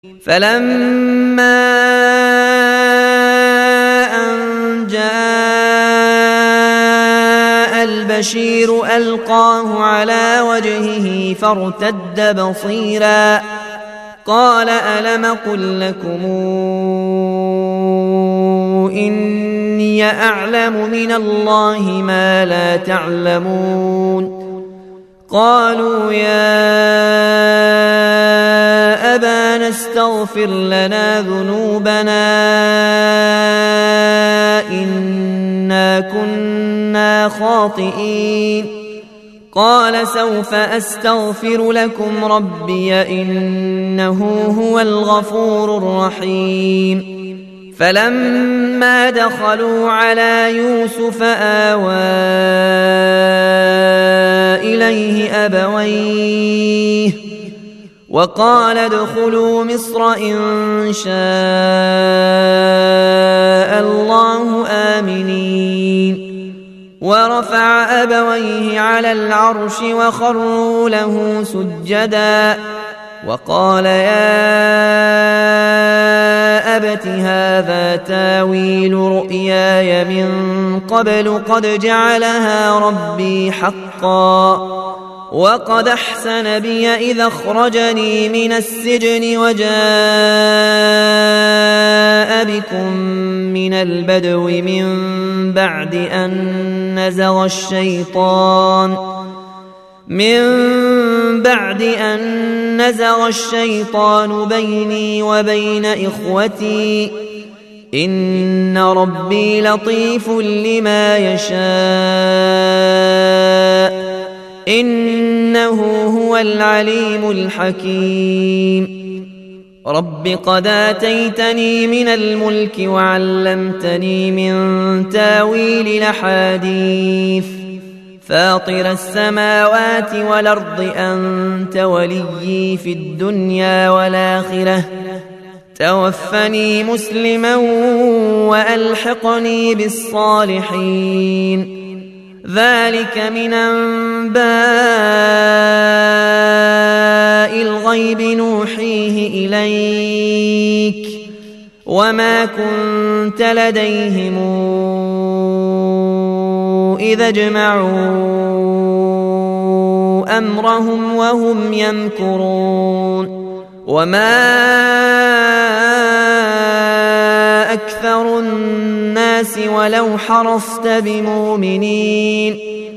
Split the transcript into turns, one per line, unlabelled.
فلما أن جاء البشير ألقاه على وجهه فارتد بصيرا قال ألم قل لكم إني أعلم من الله ما لا تعلمون قالوا يا أبانا استغفر لنا ذنوبنا إنا كنا خاطئين قال سوف أستغفر لكم ربي إنه هو الغفور الرحيم فلما دخلوا على يوسف آوى إليه أبويه وقال ادخلوا مصر إن شاء الله آمنين ورفع أبويه على العرش وخروا له سجدا وقال يا أبت هذا تاويل رؤياي من قبل قد جعلها ربي حقا وقد أحسن بي إذا أخرجني من السجن وجاء بكم من البدو من بعد أن نزغ الشيطان بيني وبين إخوتي إن ربي لطيف لما يشاء إنه هو العليم الحكيم رب قد آتيتني من الملك وعلمتني من تاويل الأحاديث فاطر السماوات والأرض أنت وليي في الدنيا والآخرة توفني مسلما وألحقني بالصالحين ذلك من أنباء الغيب نوحيه إليك وما كنت لديهم إذا اجمعوا أمرهم وهم يمكرون وما أكثر الناس ولو حرصت بمؤمنين